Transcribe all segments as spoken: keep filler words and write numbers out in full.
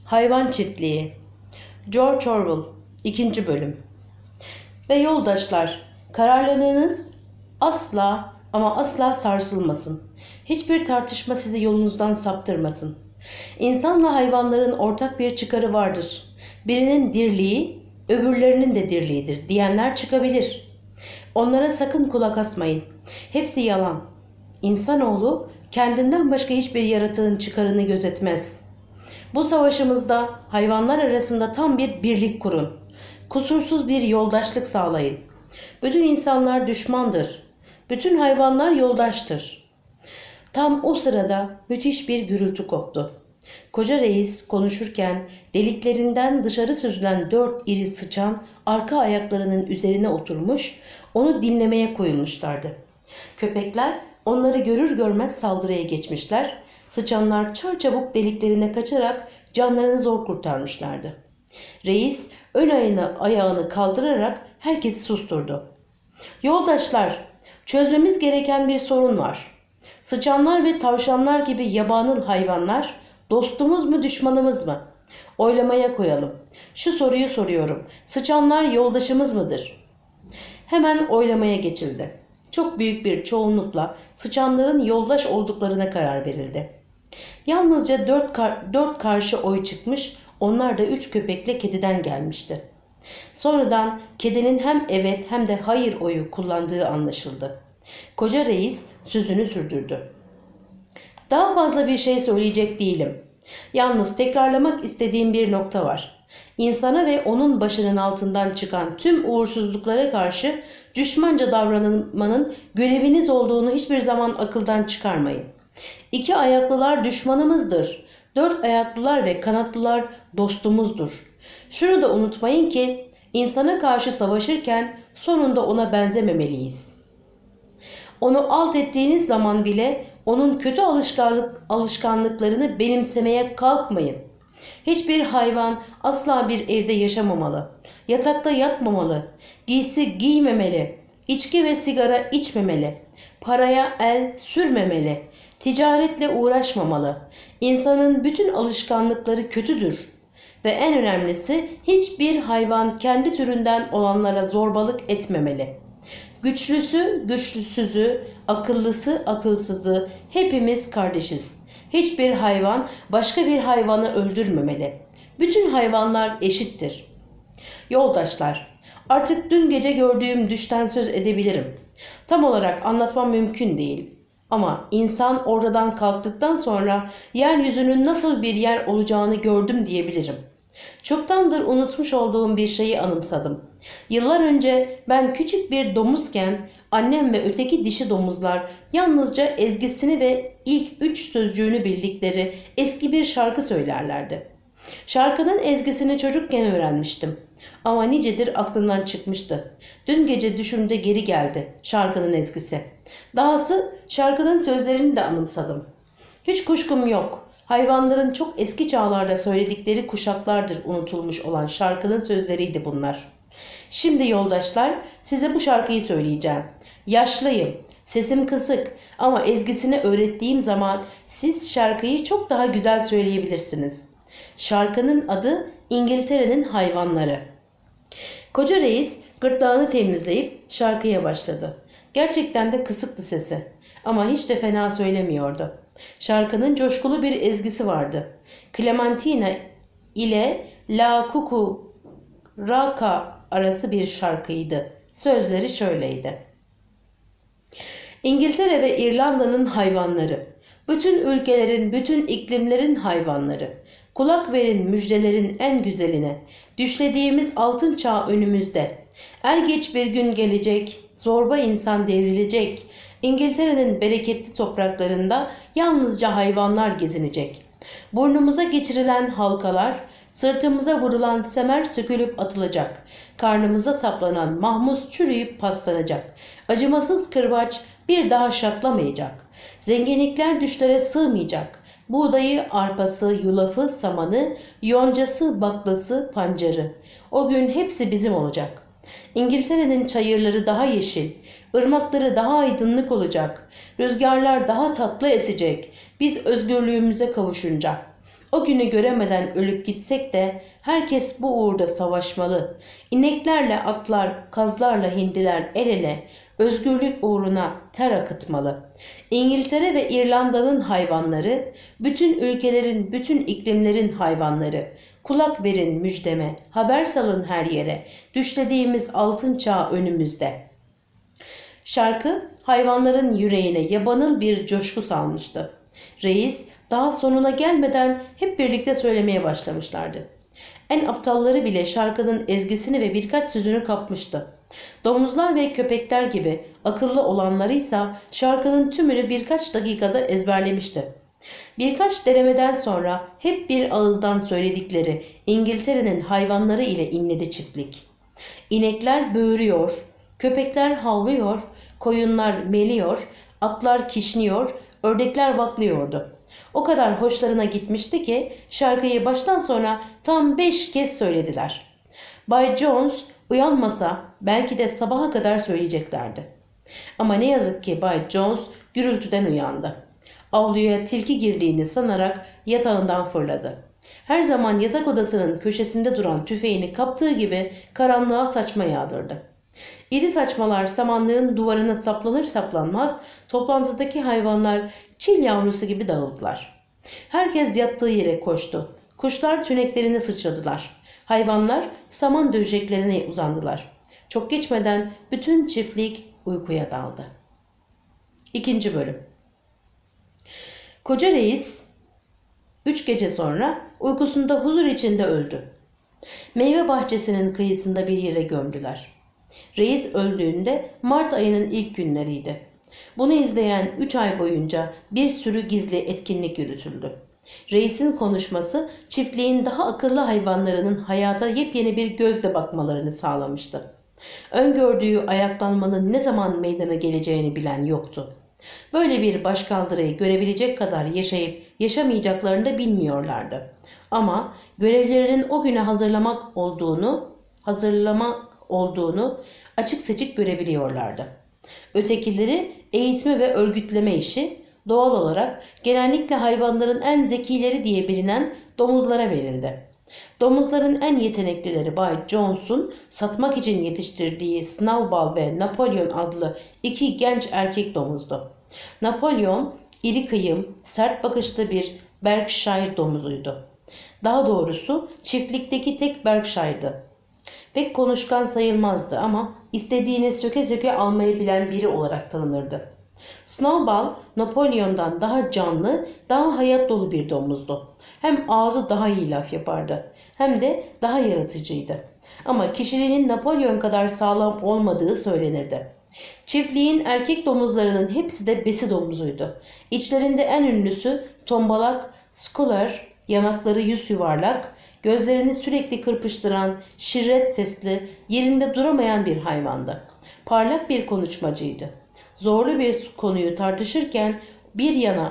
Hayvan Çiftliği. George Orwell. ikinci bölüm. Ve yoldaşlar, kararlarınız asla ama asla sarsılmasın. Hiçbir tartışma sizi yolunuzdan saptırmasın. İnsanla hayvanların ortak bir çıkarı vardır. Birinin dirliği, öbürlerinin de dirliğidir diyenler çıkabilir. Onlara sakın kulak asmayın. Hepsi yalan. İnsanoğlu kendinden başka hiçbir yaratığın çıkarını gözetmez. Bu savaşımızda hayvanlar arasında tam bir birlik kurun. Kusursuz bir yoldaşlık sağlayın. Bütün insanlar düşmandır. Bütün hayvanlar yoldaştır. Tam o sırada müthiş bir gürültü koptu. Koca reis konuşurken deliklerinden dışarı süzülen dört iri sıçan arka ayaklarının üzerine oturmuş, onu dinlemeye koyulmuşlardı. Köpekler onları görür görmez saldırıya geçmişler. Sıçanlar çarçabuk deliklerine kaçarak canlarını zor kurtarmışlardı. Reis ön ayağını, ayağını kaldırarak herkesi susturdu. Yoldaşlar, çözmemiz gereken bir sorun var. Sıçanlar ve tavşanlar gibi yabanıl hayvanlar dostumuz mu düşmanımız mı? Oylamaya koyalım. Şu soruyu soruyorum. Sıçanlar yoldaşımız mıdır? Hemen oylamaya geçildi. Çok büyük bir çoğunlukla sıçanların yoldaş olduklarına karar verildi. Yalnızca dört, kar dört karşı oy çıkmış, onlar da üç köpekle kediden gelmişti. Sonradan kedinin hem evet hem de hayır oyu kullandığı anlaşıldı. Koca reis sözünü sürdürdü. Daha fazla bir şey söyleyecek değilim. Yalnız tekrarlamak istediğim bir nokta var. İnsana ve onun başının altından çıkan tüm uğursuzluklara karşı düşmanca davranmanın göreviniz olduğunu hiçbir zaman akıldan çıkarmayın. İki ayaklılar düşmanımızdır. Dört ayaklılar ve kanatlılar dostumuzdur. Şunu da unutmayın ki insana karşı savaşırken sonunda ona benzememeliyiz. Onu alt ettiğiniz zaman bile onun kötü alışkanlık, alışkanlıklarını benimsemeye kalkmayın. Hiçbir hayvan asla bir evde yaşamamalı, yatakta yatmamalı, giysi giymemeli, içki ve sigara içmemeli, paraya el sürmemeli, ticaretle uğraşmamalı. İnsanın bütün alışkanlıkları kötüdür ve en önemlisi hiçbir hayvan kendi türünden olanlara zorbalık etmemeli. Güçlüsü güçlüsüzü, akıllısı akılsızı hepimiz kardeşiz. Hiçbir hayvan başka bir hayvanı öldürmemeli. Bütün hayvanlar eşittir. Yoldaşlar, artık dün gece gördüğüm düşten söz edebilirim. Tam olarak anlatmam mümkün değil. Ama insan oradan kalktıktan sonra yeryüzünün nasıl bir yer olacağını gördüm diyebilirim. Çoktandır unutmuş olduğum bir şeyi anımsadım. Yıllar önce ben küçük bir domuzken annem ve öteki dişi domuzlar yalnızca ezgisini ve ilk üç sözcüğünü bildikleri eski bir şarkı söylerlerdi. Şarkının ezgisini çocukken öğrenmiştim. Ama nicedir aklımdan çıkmıştı. Dün gece düşümde geri geldi şarkının ezgisi. Dahası şarkının sözlerini de anımsadım. Hiç kuşkum yok. Hayvanların çok eski çağlarda söyledikleri kuşaklardır unutulmuş olan şarkının sözleriydi bunlar. Şimdi yoldaşlar size bu şarkıyı söyleyeceğim. Yaşlıyım, sesim kısık ama ezgisini öğrettiğim zaman siz şarkıyı çok daha güzel söyleyebilirsiniz. Şarkının adı İngiltere'nin Hayvanları. Koca reis gırtlağını temizleyip şarkıya başladı. Gerçekten de kısıktı sesi ama hiç de fena söylemiyordu. Şarkının coşkulu bir ezgisi vardı. Clementina ile La Cucu Raka arası bir şarkıydı. Sözleri şöyleydi. İngiltere ve İrlanda'nın hayvanları, bütün ülkelerin, bütün iklimlerin hayvanları, kulak verin müjdelerin en güzeline, düşlediğimiz altın çağ önümüzde. Er geç bir gün gelecek, zorba insan devrilecek. İngiltere'nin bereketli topraklarında yalnızca hayvanlar gezinecek. Burnumuza geçirilen halkalar, sırtımıza vurulan semer sökülüp atılacak. Karnımıza saplanan mahmuz çürüyüp paslanacak. Acımasız kırbaç bir daha şaklamayacak. Zenginlikler düşlere sığmayacak. Buğdayı, arpası, yulafı, samanı, yoncası, baklası, pancarı. O gün hepsi bizim olacak. İngiltere'nin çayırları daha yeşil, ırmakları daha aydınlık olacak. Rüzgarlar daha tatlı esecek. Biz özgürlüğümüze kavuşunca. O günü göremeden ölüp gitsek de herkes bu uğurda savaşmalı. İneklerle atlar, kazlarla hindiler el ele özgürlük uğruna ter akıtmalı. İngiltere ve İrlanda'nın hayvanları, bütün ülkelerin, bütün iklimlerin hayvanları. Kulak verin müjdeme, haber salın her yere. Düşlediğimiz altın çağ önümüzde. Şarkı hayvanların yüreğine yabanıl bir coşku salmıştı. Reis daha sonuna gelmeden hep birlikte söylemeye başlamışlardı. En aptalları bile şarkının ezgisini ve birkaç sözünü kapmıştı. Domuzlar ve köpekler gibi akıllı olanlarıysa şarkının tümünü birkaç dakikada ezberlemişti. Birkaç denemeden sonra hep bir ağızdan söyledikleri İngiltere'nin hayvanları ile inledi çiftlik. İnekler böğürüyor, köpekler havlıyor, koyunlar meliyor, atlar kişniyor, ördekler vaklıyordu. O kadar hoşlarına gitmişti ki şarkıyı baştan sona tam beş kez söylediler. Bay Jones uyanmasa belki de sabaha kadar söyleyeceklerdi. Ama ne yazık ki Bay Jones gürültüden uyandı. Avluya tilki girdiğini sanarak yatağından fırladı. Her zaman yatak odasının köşesinde duran tüfeğini kaptığı gibi karanlığa saçma yağdırdı. İri saçmalar samanlığın duvarına saplanır saplanmaz toplantıdaki hayvanlar çil yavrusu gibi dağıldılar. Herkes yattığı yere koştu. Kuşlar tüneklerini sıçradılar. Hayvanlar saman döşeklerine uzandılar. Çok geçmeden bütün çiftlik uykuya daldı. İkinci bölüm. Koca reis üç gece sonra uykusunda huzur içinde öldü. Meyve bahçesinin kıyısında bir yere gömdüler. Reis öldüğünde Mart ayının ilk günleriydi. Bunu izleyen üç ay boyunca bir sürü gizli etkinlik yürütüldü. Reisin konuşması çiftliğin daha akıllı hayvanlarının hayata yepyeni bir gözle bakmalarını sağlamıştı. Öngördüğü ayaklanmanın ne zaman meydana geleceğini bilen yoktu. Böyle bir başkaldırıyı görebilecek kadar yaşayıp yaşamayacaklarını da bilmiyorlardı. Ama görevlerinin o güne hazırlamak olduğunu, hazırlamak olduğunu açık seçik görebiliyorlardı. Ötekileri eğitme ve örgütleme işi doğal olarak genellikle hayvanların en zekileri diye bilinen domuzlara verildi. Domuzların en yeteneklileri Bay Jones'un satmak için yetiştirdiği Snowball ve Napolyon adlı iki genç erkek domuzdu. Napolyon iri kıyım, sert bakışlı bir Berkshire domuzuydu. Daha doğrusu çiftlikteki tek Berkshire'dı. Pek konuşkan sayılmazdı ama istediğini söke söke almayı bilen biri olarak tanınırdı. Snowball, Napolyon'dan daha canlı, daha hayat dolu bir domuzdu. Hem ağzı daha iyi laf yapardı, hem de daha yaratıcıydı. Ama kişiliğinin Napolyon kadar sağlam olmadığı söylenirdi. Çiftliğin erkek domuzlarının hepsi de besi domuzuydu. İçlerinde en ünlüsü tombalak, Scholar, yanakları yüz yuvarlak, gözlerini sürekli kırpıştıran, şirret sesli, yerinde duramayan bir hayvandı. Parlak bir konuşmacıydı. Zorlu bir konuyu tartışırken bir yana,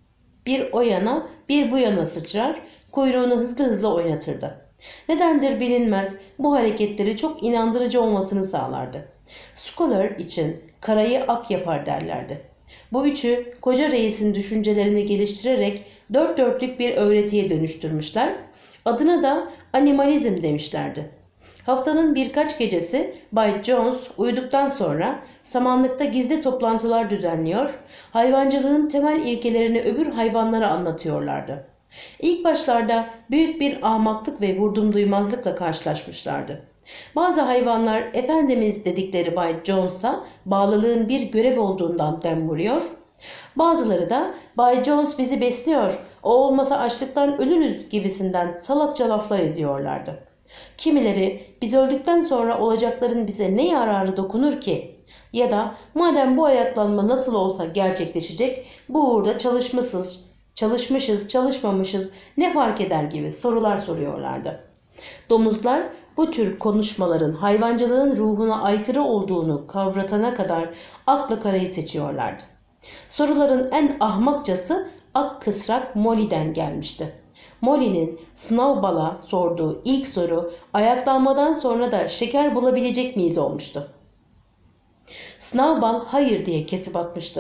bir o yana, bir bu yana sıçrar, kuyruğunu hızlı hızlı oynatırdı. Nedendir bilinmez bu hareketleri çok inandırıcı olmasını sağlardı. Scholar için karayı ak yapar derlerdi. Bu üçü koca reisin düşüncelerini geliştirerek dört dörtlük bir öğretiye dönüştürmüşler. Adına da animalizm demişlerdi. Haftanın birkaç gecesi Bay Jones uyuduktan sonra samanlıkta gizli toplantılar düzenliyor, hayvancılığın temel ilkelerini öbür hayvanlara anlatıyorlardı. İlk başlarda büyük bir ahmaklık ve vurdumduymazlıkla karşılaşmışlardı. Bazı hayvanlar Efendimiz dedikleri Bay Jones'a bağlılığın bir görev olduğundan dem vuruyor. Bazıları da Bay Jones bizi besliyor, o olmasa açlıktan ölürüz gibisinden salakça laflar ediyorlardı. Kimileri biz öldükten sonra olacakların bize ne yararı dokunur ki? Ya da madem bu ayaklanma nasıl olsa gerçekleşecek, bu uğurda çalışmışız, çalışmışız, çalışmamışız ne fark eder gibi sorular soruyorlardı. Domuzlar bu tür konuşmaların hayvancılığın ruhuna aykırı olduğunu kavratana kadar akla karayı seçiyorlardı. Soruların en ahmakçası ak kısrak Molly'den gelmişti. Molly'nin Snowball'a sorduğu ilk soru ayaklanmadan sonra da şeker bulabilecek miyiz olmuştu. Snowball hayır diye kesip atmıştı.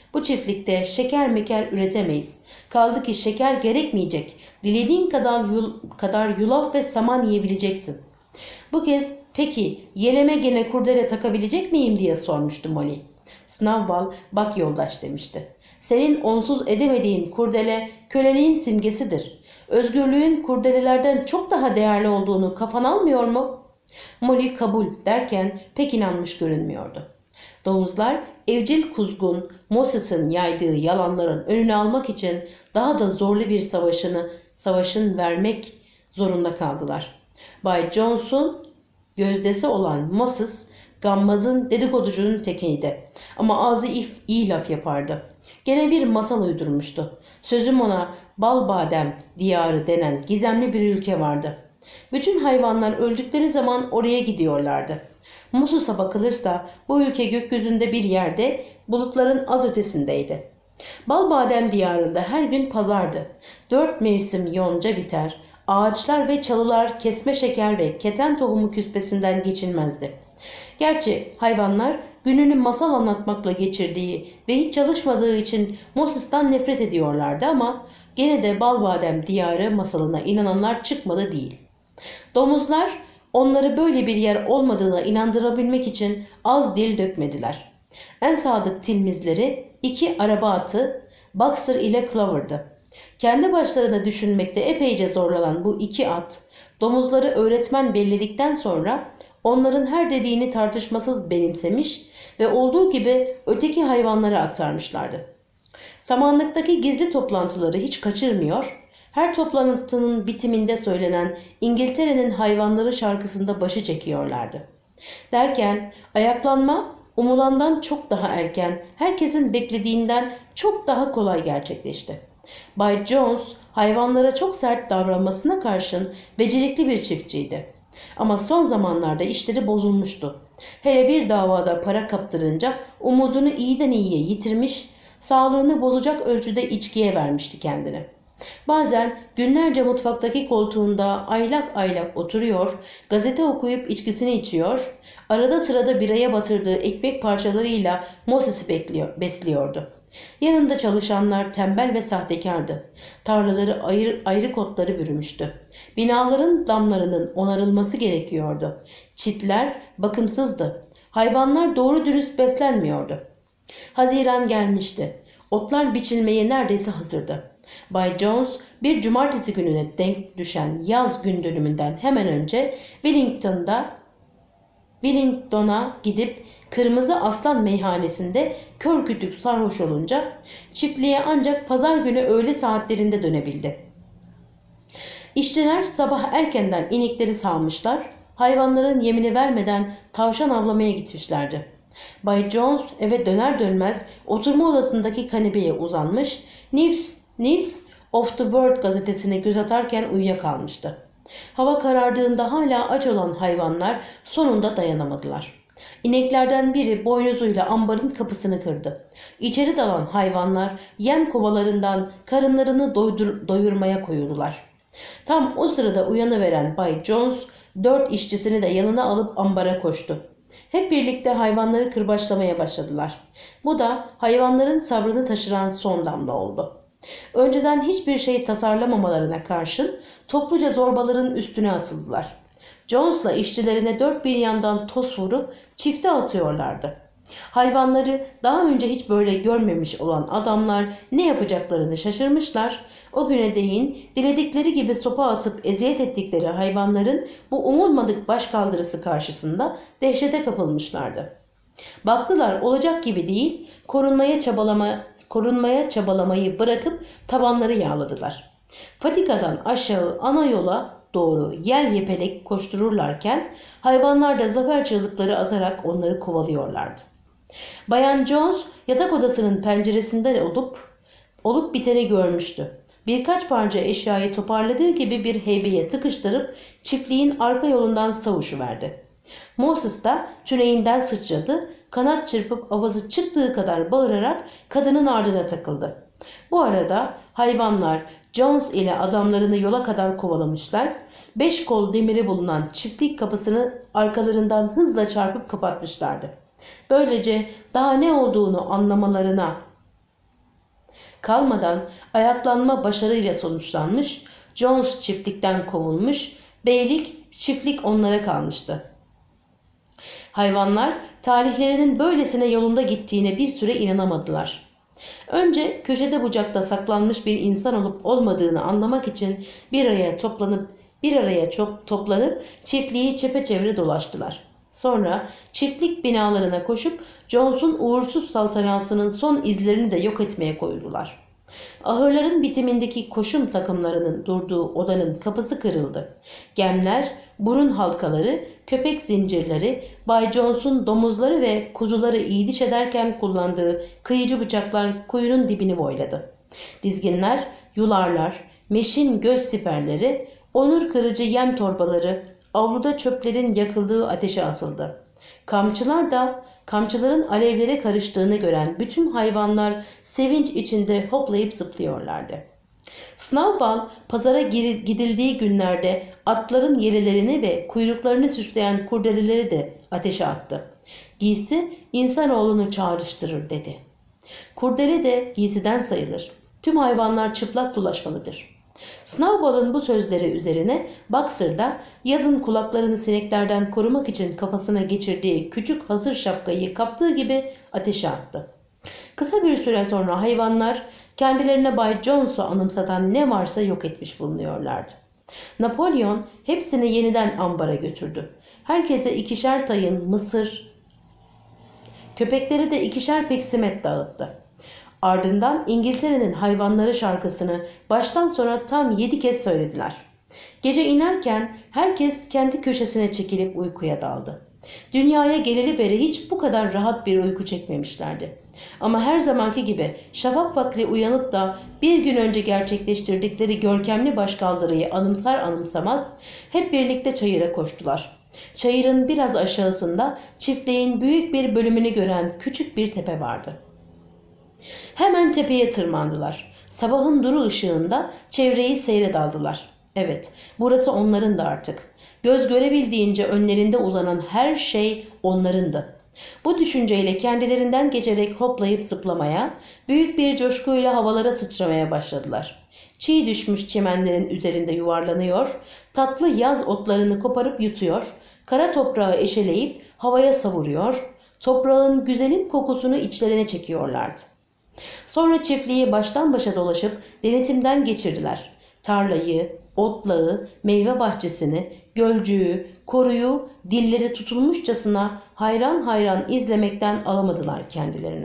Bu çiftlikte şeker meker üretemeyiz. Kaldı ki şeker gerekmeyecek. Dilediğin kadar, yul kadar yulaf ve saman yiyebileceksin. Bu kez peki yeleme gene kurdele takabilecek miyim diye sormuştu Molly. Snowball bak yoldaş demişti. Senin onsuz edemediğin kurdele köleliğin simgesidir. Özgürlüğün kurdelelerden çok daha değerli olduğunu kafan almıyor mu? Molly kabul derken pek inanmış görünmüyordu. Domuzlar evcil kuzgun Moses'in yaydığı yalanların önünü almak için daha da zorlu bir savaşını savaşın vermek zorunda kaldılar. Bay Jones'un gözdesi olan Moses, gammazın dedikoducunun tekiydi. Ama ağzı if, iyi laf yapardı. Gene bir masal uydurmuştu. Sözüm ona Balbadem diyarı denen gizemli bir ülke vardı. Bütün hayvanlar öldükleri zaman oraya gidiyorlardı. Moses'a bakılırsa bu ülke gökyüzünde bir yerde, bulutların az ötesindeydi. Balbadem diyarında her gün pazardı. Dört mevsim yonca biter. Ağaçlar ve çalılar kesme şeker ve keten tohumu küspesinden geçilmezdi. Gerçi hayvanlar gününü masal anlatmakla geçirdiği ve hiç çalışmadığı için Moses'tan nefret ediyorlardı ama gene de Balbadem diyarı masalına inananlar çıkmadı değil. Domuzlar onları böyle bir yer olmadığına inandırabilmek için az dil dökmediler. En sadık tilmizleri iki araba atı Boxer ile Clover'dı. Kendi başlarına düşünmekte epeyce zorlanan bu iki at, domuzları öğretmen belirledikten sonra onların her dediğini tartışmasız benimsemiş ve olduğu gibi öteki hayvanlara aktarmışlardı. Samanlıktaki gizli toplantıları hiç kaçırmıyor, her toplantının bitiminde söylenen İngiltere'nin hayvanları şarkısında başı çekiyorlardı. Derken ayaklanma umulandan çok daha erken, herkesin beklediğinden çok daha kolay gerçekleşti. Bay Jones hayvanlara çok sert davranmasına karşın becerikli bir çiftçiydi. Ama son zamanlarda işleri bozulmuştu. Hele bir davada para kaptırınca umudunu iyiden iyiye yitirmiş, sağlığını bozacak ölçüde içkiye vermişti kendini. Bazen günlerce mutfaktaki koltuğunda aylak aylak oturuyor, gazete okuyup içkisini içiyor, arada sırada biraya batırdığı ekmek parçalarıyla Moses'i bekliyor, besliyordu. Yanında çalışanlar tembel ve sahtekardı. Tarlaları ayrı, ayrı kotları bürümüştü. Binaların damlarının onarılması gerekiyordu. Çitler bakımsızdı. Hayvanlar doğru dürüst beslenmiyordu. Haziran gelmişti. Otlar biçilmeye neredeyse hazırdı. Bay Jones bir cumartesi gününe denk düşen yaz gün dönümünden hemen önce Wellington'da Wellington'a gidip Kırmızı Aslan meyhanesinde kör kütük sarhoş olunca çiftliğe ancak pazar günü öğle saatlerinde dönebildi. İşçiler sabah erkenden inekleri sağmışlar, hayvanların yemini vermeden tavşan avlamaya gitmişlerdi. Bay Jones eve döner dönmez oturma odasındaki kanepeye uzanmış, News, News of the World gazetesine göz atarken uyuyakalmıştı. Hava karardığında hala aç olan hayvanlar sonunda dayanamadılar. İneklerden biri boynuzuyla ambarın kapısını kırdı. İçeri dalan hayvanlar yem kovalarından karınlarını doydur, doyurmaya koyuldular. Tam o sırada uyanıveren Bay Jones dört işçisini de yanına alıp ambara koştu. Hep birlikte hayvanları kırbaçlamaya başladılar. Bu da hayvanların sabrını taşıran son damla oldu. Önceden hiçbir şey tasarlamamalarına karşın topluca zorbaların üstüne atıldılar. Jones'la işçilerine dört bir yandan toz vurup çifte atıyorlardı. Hayvanları daha önce hiç böyle görmemiş olan adamlar ne yapacaklarını şaşırmışlar. O güne değin diledikleri gibi sopa atıp eziyet ettikleri hayvanların bu umulmadık başkaldırısı karşısında dehşete kapılmışlardı. Baktılar olacak gibi değil, korunmaya çabalama, korunmaya çabalamayı bırakıp tabanları yağladılar. Patikadan aşağı ana yola doğru yel yepelek koştururlarken hayvanlar da zafer çığlıkları atarak onları kovalıyorlardı. Bayan Jones yatak odasının penceresinden olup olup biteni görmüştü. Birkaç parça eşyayı toparladığı gibi bir heybeye tıkıştırıp çiftliğin arka yolundan savuşuverdi. Moses da tüneyinden sıçradı, kanat çırpıp avazı çıktığı kadar bağırarak kadının ardına takıldı. Bu arada hayvanlar Jones ile adamlarını yola kadar kovalamışlar, beş kol demiri bulunan çiftlik kapısını arkalarından hızla çarpıp kapatmışlardı. Böylece daha ne olduğunu anlamalarına Kalmadan ayaklanma başarıyla sonuçlanmış, Jones çiftlikten kovulmuş, beylik, çiftlik onlara kalmıştı. Hayvanlar talihlerinin böylesine yolunda gittiğine bir süre inanamadılar. Önce köşede bucakta saklanmış bir insan olup olmadığını anlamak için bir araya toplanıp bir araya çok toplanıp çiftliği çepeçevre dolaştılar. Sonra çiftlik binalarına koşup Jones'un uğursuz saltanatının son izlerini de yok etmeye koyuldular. Ahırların bitimindeki koşum takımlarının durduğu odanın kapısı kırıldı. Gemler, burun halkaları, köpek zincirleri, Bay Jones'un domuzları ve kuzuları iyiliş ederken kullandığı kıyıcı bıçaklar kuyunun dibini boyladı. Dizginler, yularlar, meşin göz siperleri, onur kırıcı yem torbaları, avluda çöplerin yakıldığı ateşe atıldı. Kamçılar da kamçıların alevlere karıştığını gören bütün hayvanlar sevinç içinde hoplayıp zıplıyorlardı. Snowball pazara gidildiği günlerde atların yelelerini ve kuyruklarını süsleyen kurdeleleri de ateşe attı. Giysi insanoğlunu çağrıştırır dedi. Kurdele de giysiden sayılır. Tüm hayvanlar çıplak dolaşmalıdır. Snowball'ın bu sözleri üzerine Boxer da yazın kulaklarını sineklerden korumak için kafasına geçirdiği küçük hazır şapkayı kaptığı gibi ateşe attı. Kısa bir süre sonra hayvanlar kendilerine Bay Jones'u anımsatan ne varsa yok etmiş bulunuyorlardı. Napolyon hepsini yeniden ambara götürdü. Herkese ikişer tayın mısır, köpekleri de ikişer peksimet dağıttı. Ardından İngiltere'nin hayvanları şarkısını baştan sona tam yedi kez söylediler. Gece inerken herkes kendi köşesine çekilip uykuya daldı. Dünyaya geleli beri hiç bu kadar rahat bir uyku çekmemişlerdi. Ama her zamanki gibi şafak vakti uyanıp da bir gün önce gerçekleştirdikleri görkemli başkaldırıyı anımsar anımsamaz hep birlikte çayıra koştular. Çayırın biraz aşağısında çiftliğin büyük bir bölümünü gören küçük bir tepe vardı. Hemen tepeye tırmandılar. Sabahın duru ışığında çevreyi seyre daldılar. Evet, burası onların da artık. Göz görebildiğince önlerinde uzanan her şey onlarındı. Bu düşünceyle kendilerinden geçerek hoplayıp zıplamaya, büyük bir coşkuyla havalara sıçramaya başladılar. Çiğ düşmüş çimenlerin üzerinde yuvarlanıyor, tatlı yaz otlarını koparıp yutuyor, kara toprağı eşeleyip havaya savuruyor, toprağın güzelim kokusunu içlerine çekiyorlardı. Sonra çiftliği baştan başa dolaşıp denetimden geçirdiler. Tarlayı, otlağı, meyve bahçesini, gölcüğü, koruyu dilleri tutulmuşçasına hayran hayran izlemekten alamadılar kendilerini.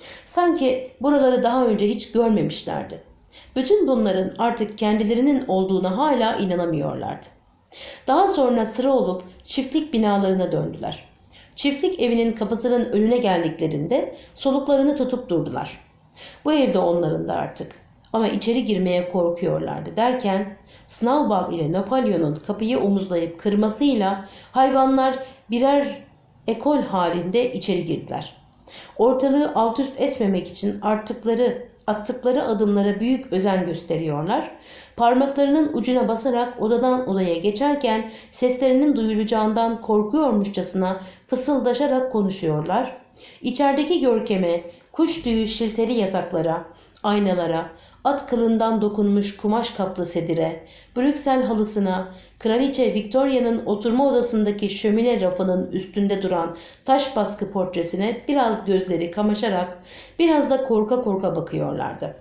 Sanki buraları daha önce hiç görmemişlerdi. Bütün bunların artık kendilerinin olduğuna hala inanamıyorlardı. Daha sonra sıra olup çiftlik binalarına döndüler. Çiftlik evinin kapısının önüne geldiklerinde soluklarını tutup durdular. Bu evde onların da artık. Ama içeri girmeye korkuyorlardı derken Snowball ile Napolyon'un kapıyı omuzlayıp kırmasıyla hayvanlar birer ekol halinde içeri girdiler. Ortalığı alt üst etmemek için arttıkları, attıkları adımlara büyük özen gösteriyorlar. Parmaklarının ucuna basarak odadan odaya geçerken seslerinin duyulacağından korkuyormuşçasına fısıldaşarak konuşuyorlar. İçerideki görkeme, kuş tüyü şilteli yataklara, aynalara, at kılından dokunmuş kumaş kaplı sedire, Brüksel halısına, Kraliçe Victoria'nın oturma odasındaki şömine rafının üstünde duran taş baskı portresine biraz gözleri kamaşarak, biraz da korka korka bakıyorlardı.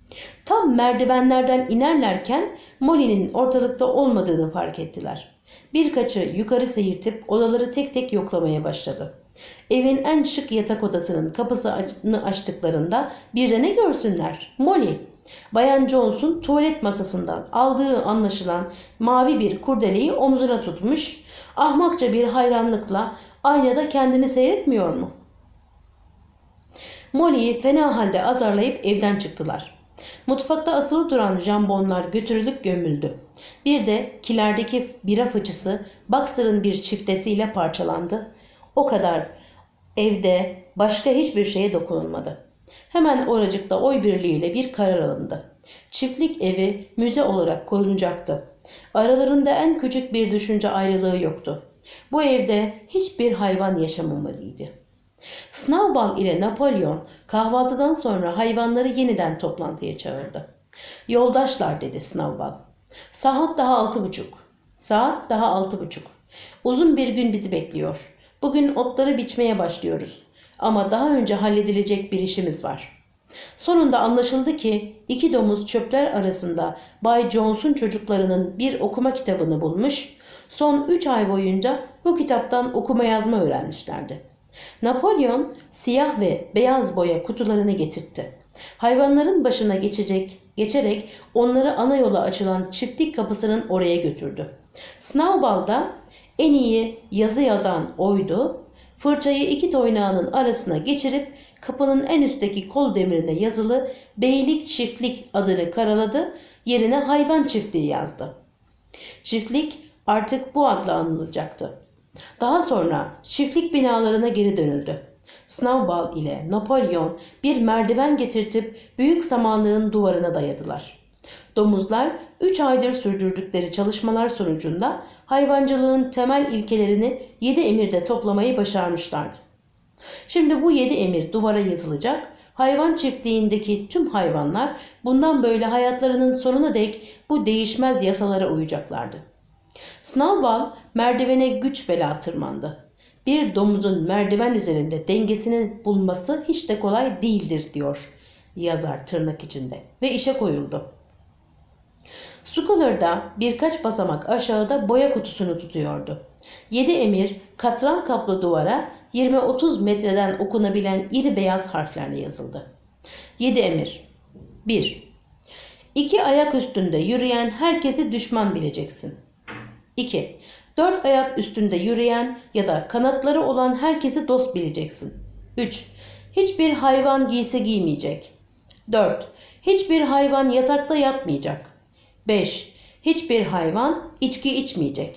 Tam merdivenlerden inerlerken Molly'nin ortalıkta olmadığını fark ettiler. Birkaçı yukarı seyirtip odaları tek tek yoklamaya başladı. Evin en şık yatak odasının kapısını açtıklarında bir de ne görsünler? Molly, Bayan Jones'un tuvalet masasından aldığı anlaşılan mavi bir kurdeleyi omzuna tutmuş, ahmakça bir hayranlıkla aynada kendini seyretmiyor mu? Molly'yi fena halde azarlayıp evden çıktılar. Mutfakta asılı duran jambonlar götürülüp gömüldü. Bir de kilerdeki bira fıçısı Boxer'ın bir çiftesiyle parçalandı. O kadar. Evde başka hiçbir şeye dokunulmadı. Hemen oracıkta oy birliğiyle bir karar alındı. Çiftlik evi müze olarak korunacaktı. Aralarında en küçük bir düşünce ayrılığı yoktu. Bu evde hiçbir hayvan yaşamamalıydı. Snowball ile Napolyon kahvaltıdan sonra hayvanları yeniden toplantıya çağırdı. Yoldaşlar, dedi Snowball. Saat daha altı buçuk. Saat daha altı buçuk. Uzun bir gün bizi bekliyor. Bugün otları biçmeye başlıyoruz. Ama daha önce halledilecek bir işimiz var. Sonunda anlaşıldı ki iki domuz çöpler arasında Bay Jones'un çocuklarının bir okuma kitabını bulmuş, son üç ay boyunca bu kitaptan okuma yazma öğrenmişlerdi. Napolyon siyah ve beyaz boya kutularını getirtti. Hayvanların başına geçecek, geçerek onları ana yola açılan çiftlik kapısının oraya götürdü. Snowball da en iyi yazı yazan oydu. Fırçayı iki toynağının arasına geçirip kapının en üstteki kol demirine yazılı Beylik Çiftlik adını karaladı, yerine hayvan çiftliği yazdı. Çiftlik artık bu adla anılacaktı. Daha sonra çiftlik binalarına geri dönüldü. Snowball ile Napolyon bir merdiven getirtip büyük samanlığın duvarına dayadılar. Domuzlar üç aydır sürdürdükleri çalışmalar sonucunda hayvancılığın temel ilkelerini yedi emirde toplamayı başarmışlardı. Şimdi bu yedi emir duvara yazılacak, hayvan çiftliğindeki tüm hayvanlar bundan böyle hayatlarının sonuna dek bu değişmez yasalara uyacaklardı. Snowball merdivene güç bela tırmandı. Bir domuzun merdiven üzerinde dengesini bulması hiç de kolay değildir, diyor yazar tırnak içinde, ve işe koyuldu. Sculler birkaç basamak aşağıda boya kutusunu tutuyordu. Yedi emir katran kaplı duvara yirmi otuz metreden okunabilen iri beyaz harflerle yazıldı. Yedi emir. bir. İki ayak üstünde yürüyen herkesi düşman bileceksin. iki. Dört ayak üstünde yürüyen ya da kanatları olan herkesi dost bileceksin. üç. Hiçbir hayvan giysi giymeyecek. dört. Hiçbir hayvan yatakta yatmayacak. beş. Hiçbir hayvan içki içmeyecek.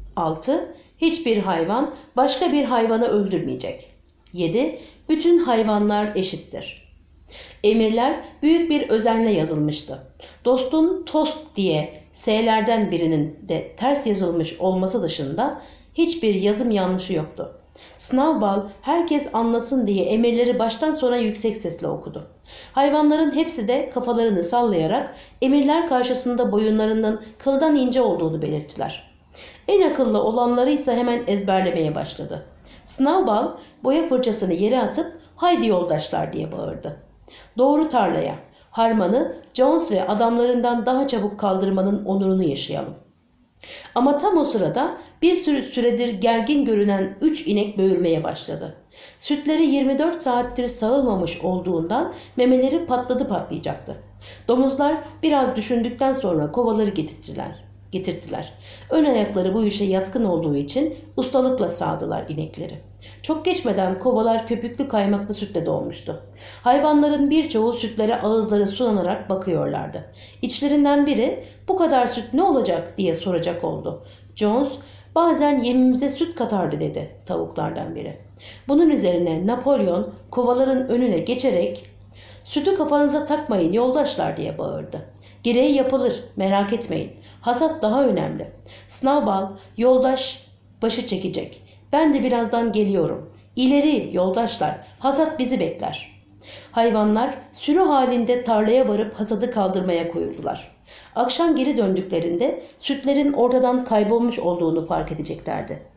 altı. Hiçbir hayvan başka bir hayvanı öldürmeyecek. yedi. Bütün hayvanlar eşittir. Emirler büyük bir özenle yazılmıştı. Dostun tost diye S'lerden birinin de ters yazılmış olması dışında hiçbir yazım yanlışı yoktu. Snowball herkes anlasın diye emirleri baştan sona yüksek sesle okudu. Hayvanların hepsi de kafalarını sallayarak emirler karşısında boyunlarının kıldan ince olduğunu belirttiler. En akıllı olanları ise hemen ezberlemeye başladı. Snowball boya fırçasını yere atıp "Haydi yoldaşlar!" diye bağırdı. Doğru tarlaya, harmanı Jones ve adamlarından daha çabuk kaldırmanın onurunu yaşayalım. Ama tam o sırada bir sürü süredir gergin görünen üç inek böğürmeye başladı. Sütleri yirmi dört saattir sağılmamış olduğundan memeleri patladı patlayacaktı. Domuzlar biraz düşündükten sonra kovaları getirttiler. getirttiler. Ön ayakları bu işe yatkın olduğu için ustalıkla sağdılar inekleri. Çok geçmeden kovalar köpüklü kaymaklı sütle dolmuştu. Hayvanların birçoğu sütlere ağızları sulanarak bakıyorlardı. İçlerinden biri "Bu kadar süt ne olacak?" diye soracak oldu. Jones "Bazen yemimize süt katardı," dedi tavuklardan biri. Bunun üzerine Napolyon kovaların önüne geçerek "Sütü kafanıza takmayın yoldaşlar," diye bağırdı. "Gereği yapılır, merak etmeyin. Hasat daha önemli. Snowball yoldaş başı çekecek. Ben de birazdan geliyorum. İleri yoldaşlar, hasat bizi bekler." Hayvanlar sürü halinde tarlaya varıp hasadı kaldırmaya koyuldular. Akşam geri döndüklerinde sütlerin ortadan kaybolmuş olduğunu fark edeceklerdi.